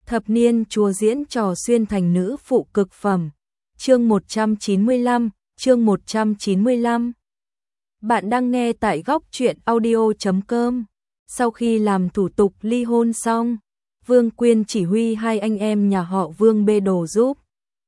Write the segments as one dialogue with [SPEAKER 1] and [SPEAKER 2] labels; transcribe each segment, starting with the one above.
[SPEAKER 1] Thập niên chúa diễn trò xuyên thành nữ phụ cực phẩm. Chương 195, chương 195. Bạn đang nghe tại góc truyện audio.com. Sau khi làm thủ tục ly hôn xong, Vương Quyên chỉ huy hai anh em nhà họ Vương bê đồ giúp.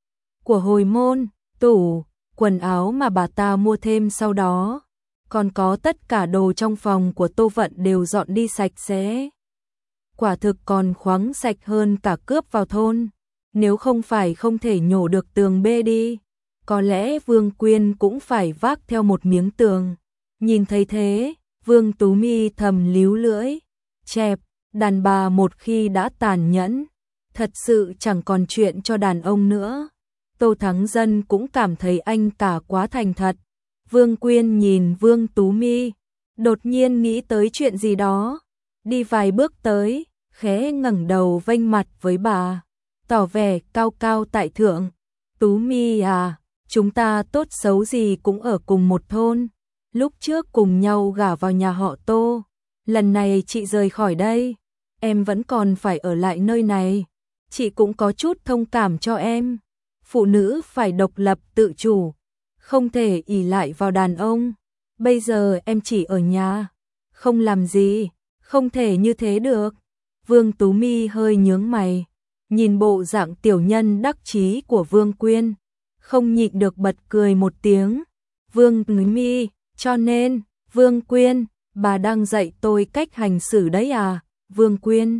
[SPEAKER 1] Của hồi môn, tủ, quần áo mà bà ta mua thêm sau đó. Còn có tất cả đồ trong phòng của Tô Vận đều dọn đi sạch sẽ. Quả thực còn khoáng sạch hơn cả cướp vào thôn. Nếu không phải không thể nhổ được tường bê đi, có lẽ Vương Quyên cũng phải vác theo một miếng tường. Nhìn thấy thế, Vương Tú Mi thầm líu lưỡi. Chẹp, đàn bà một khi đã tàn nhẫn, thật sự chẳng còn chuyện cho đàn ông nữa. Tô Thắng Dân cũng cảm thấy anh cả quá thành thật. Vương Quyên nhìn Vương Tú Mi, đột nhiên nghĩ tới chuyện gì đó. Đi vài bước tới, khẽ ngẩng đầu vênh mặt với bà, tỏ vẻ cao cao tại thượng. Tú Mi à, chúng ta tốt xấu gì cũng ở cùng một thôn. Lúc trước cùng nhau gả vào nhà họ Tô. Lần này chị rời khỏi đây, em vẫn còn phải ở lại nơi này. Chị cũng có chút thông cảm cho em. Phụ nữ phải độc lập tự chủ, không thể ỷ lại vào đàn ông. Bây giờ em chỉ ở nhà, không làm gì, không thể như thế được. Vương Tú Mi hơi nhướng mày, nhìn bộ dạng tiểu nhân đắc chí của Vương Quyên, không nhịn được bật cười một tiếng. Vương Tú Mi, cho nên, Vương Quyên, bà đang dạy tôi cách hành xử đấy à? Vương Quyên,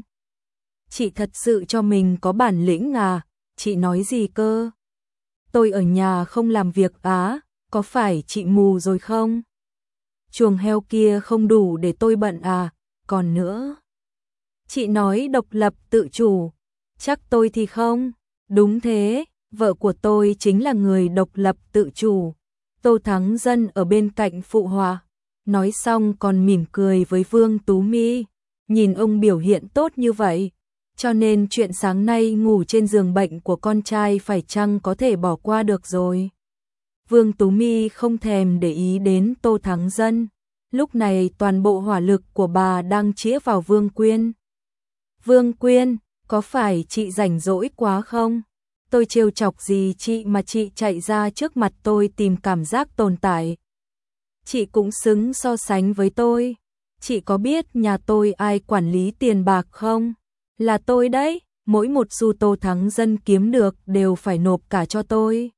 [SPEAKER 1] chị thật sự cho mình có bản lĩnh à? Chị nói gì cơ? Tôi ở nhà không làm việc á, có phải chị mù rồi không? Chuồng heo kia không đủ để tôi bận à? Còn nữa, chị nói độc lập tự chủ, chắc tôi thì không. Đúng thế, vợ của tôi chính là người độc lập tự chủ. Tô Thắng Dân ở bên cạnh phụ họa, nói xong còn mỉm cười với Vương Tú Mi. Nhìn ông biểu hiện tốt như vậy, cho nên chuyện sáng nay ngủ trên giường bệnh của con trai phải chăng có thể bỏ qua được rồi. Vương Tú Mi không thèm để ý đến Tô Thắng Dân. Lúc này toàn bộ hỏa lực của bà đang chĩa vào Vương Quyên. Vương Quyên, có phải chị rảnh rỗi quá không? Tôi trêu chọc gì chị mà chị chạy ra trước mặt tôi tìm cảm giác tồn tại. Chị cũng xứng so sánh với tôi. Chị có biết nhà tôi ai quản lý tiền bạc không? Là tôi đấy, mỗi một xu Tô Thắng Dân kiếm được đều phải nộp cả cho tôi.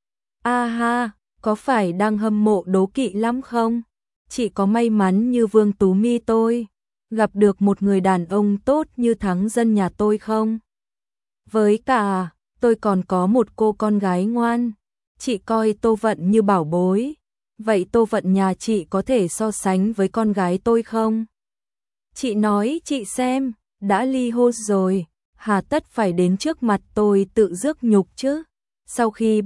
[SPEAKER 1] A ha, có phải đang hâm mộ đố kỵ lắm không? Chị có may mắn như Vương Tú Mi tôi, gặp được một người đàn ông tốt như Thắng Dân nhà tôi không? Với cả, tôi còn có một cô con gái ngoan. Chị coi Tô Vận như bảo bối. Vậy Tô Vận nhà chị có thể so sánh với con gái tôi không? Chị nói chị xem, đã ly hôn rồi, hà tất phải đến trước mặt tôi tự rước nhục chứ? Sau khi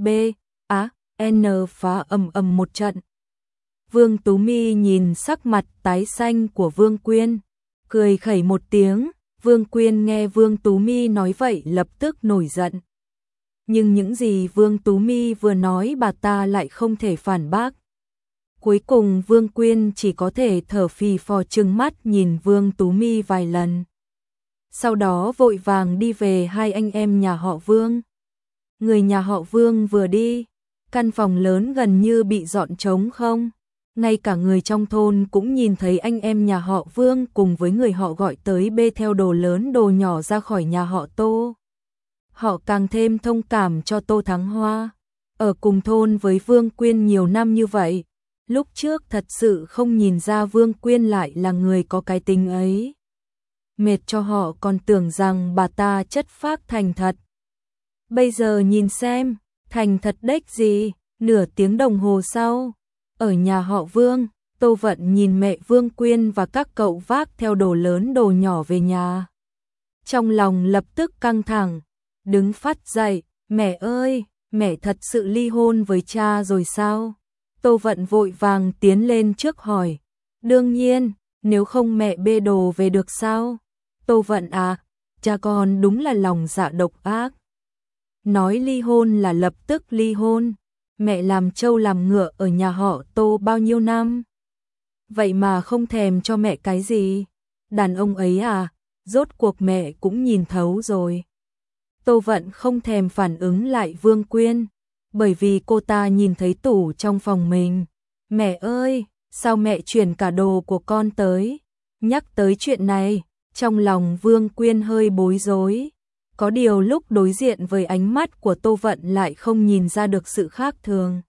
[SPEAKER 1] N phá ầm một trận, Vương Tú Mi nhìn sắc mặt tái xanh của Vương Quyên, cười khẩy một tiếng. Vương Quyên nghe Vương Tú Mi nói vậy lập tức nổi giận. Nhưng những gì Vương Tú Mi vừa nói bà ta lại không thể phản bác. Cuối cùng Vương Quyên chỉ có thể thở phì phò trừng mắt nhìn Vương Tú Mi vài lần. Sau đó vội vàng đi về hai anh em nhà họ Vương. Người nhà họ Vương vừa đi, căn phòng lớn gần như bị dọn trống không. Ngay cả người trong thôn cũng nhìn thấy anh em nhà họ Vương cùng với người họ gọi tới bê theo đồ lớn đồ nhỏ ra khỏi nhà họ Tô. Họ càng thêm thông cảm cho Tô Thắng Hoa. Ở cùng thôn với Vương Quyên nhiều năm như vậy, lúc trước thật sự không nhìn ra Vương Quyên lại là người có cái tính ấy. Mệt cho họ còn tưởng rằng bà ta chất phác thành thật. Bây giờ nhìn xem, thành thật đếch gì. Nửa tiếng đồng hồ sau, ở nhà họ Vương, Tô Vận nhìn mẹ Vương Quyên và các cậu vác theo đồ lớn đồ nhỏ về nhà. Trong lòng lập tức căng thẳng, đứng phát dậy, mẹ ơi, mẹ thật sự ly hôn với cha rồi sao? Tô Vận vội vàng tiến lên trước hỏi. Đương nhiên, nếu không mẹ bê đồ về được sao? Tô Vận à, cha con đúng là lòng dạ độc ác. Nói ly hôn là lập tức ly hôn. Mẹ làm trâu làm ngựa ở nhà họ Tô bao nhiêu năm? Vậy mà không thèm cho mẹ cái gì? Đàn ông ấy à, rốt cuộc mẹ cũng nhìn thấu rồi. Tô Vận không thèm phản ứng lại Vương Quyên, bởi vì cô ta nhìn thấy tủ trong phòng mình. Mẹ ơi, sao mẹ chuyển cả đồ của con tới? Nhắc tới chuyện này, trong lòng Vương Quyên hơi bối rối. Có điều lúc đối diện với ánh mắt của Tô Vận lại không nhìn ra được sự khác thường.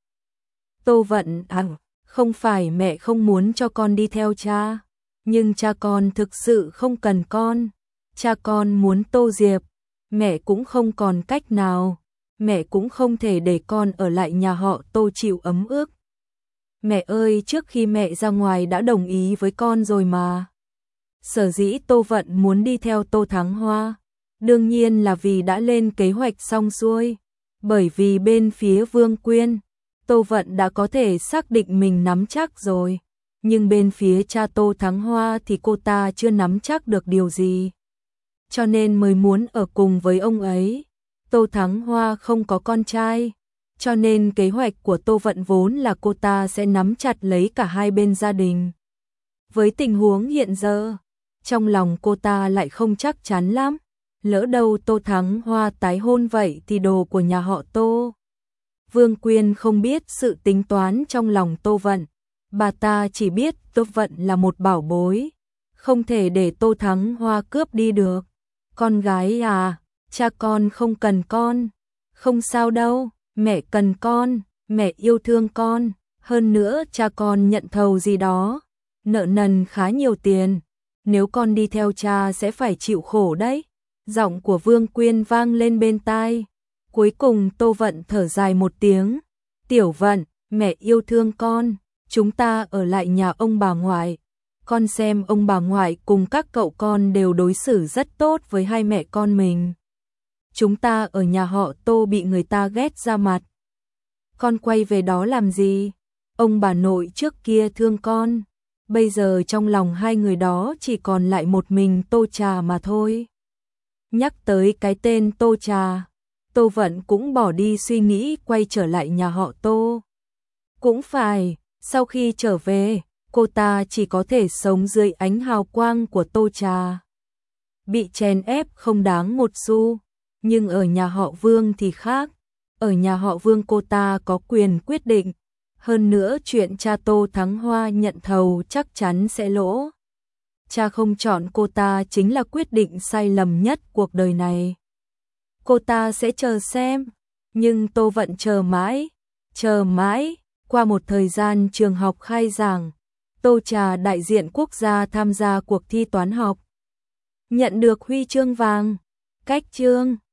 [SPEAKER 1] Tô Vận không phải mẹ không muốn cho con đi theo cha, nhưng cha con thực sự không cần con. Cha con muốn Tô Diệp, mẹ cũng không còn cách nào. Mẹ cũng không thể để con ở lại nhà họ Tô chịu ấm ức. Mẹ ơi, trước khi mẹ ra ngoài đã đồng ý với con rồi mà. Sở dĩ Tô Vận muốn đi theo Tô Thắng Hoa, đương nhiên là vì đã lên kế hoạch xong xuôi. Bởi vì bên phía Vương Quyên, Tô Vận đã có thể xác định mình nắm chắc rồi. Nhưng bên phía cha Tô Thắng Hoa thì cô ta chưa nắm chắc được điều gì. Cho nên mới muốn ở cùng với ông ấy. Tô Thắng Hoa không có con trai, cho nên kế hoạch của Tô Vận vốn là cô ta sẽ nắm chặt lấy cả hai bên gia đình. Với tình huống hiện giờ, trong lòng cô ta lại không chắc chắn lắm. Lỡ đâu Tô Thắng Hoa tái hôn vậy thì đồ của nhà họ Tô. Vương Quyên không biết sự tính toán trong lòng Tô Vận. Bà ta chỉ biết Tô Vận là một bảo bối, không thể để Tô Thắng Hoa cướp đi được. Con gái à, cha con không cần con. Không sao đâu, mẹ cần con, mẹ yêu thương con. Hơn nữa cha con nhận thầu gì đó, nợ nần khá nhiều tiền. Nếu con đi theo cha sẽ phải chịu khổ đấy. Giọng của Vương Quyên vang lên bên tai. Cuối cùng Tô Vận thở dài một tiếng. Tiểu Vận, mẹ yêu thương con. Chúng ta ở lại nhà ông bà ngoại. Con xem ông bà ngoại cùng các cậu con đều đối xử rất tốt với hai mẹ con mình. Chúng ta ở nhà họ Tô bị người ta ghét ra mặt. Con quay về đó làm gì? Ông bà nội trước kia thương con. Bây giờ trong lòng hai người đó chỉ còn lại một mình Tô Trà mà thôi. Nhắc tới cái tên Tô Trà, Tô Vận cũng bỏ đi suy nghĩ quay trở lại nhà họ Tô. Cũng phải, sau khi trở về, cô ta chỉ có thể sống dưới ánh hào quang của Tô Trà. Bị chèn ép không đáng một xu, nhưng ở nhà họ Vương thì khác. Ở nhà họ Vương cô ta có quyền quyết định. Hơn nữa chuyện cha Tô Thắng Hoa nhận thầu chắc chắn sẽ lỗ. Cha không chọn cô ta chính là quyết định sai lầm nhất cuộc đời này. Cô ta sẽ chờ xem, nhưng Tô Vận chờ mãi. Qua một thời gian trường học khai giảng, Tô Trà đại diện quốc gia tham gia cuộc thi toán học. Nhận được huy chương vàng, cách chương.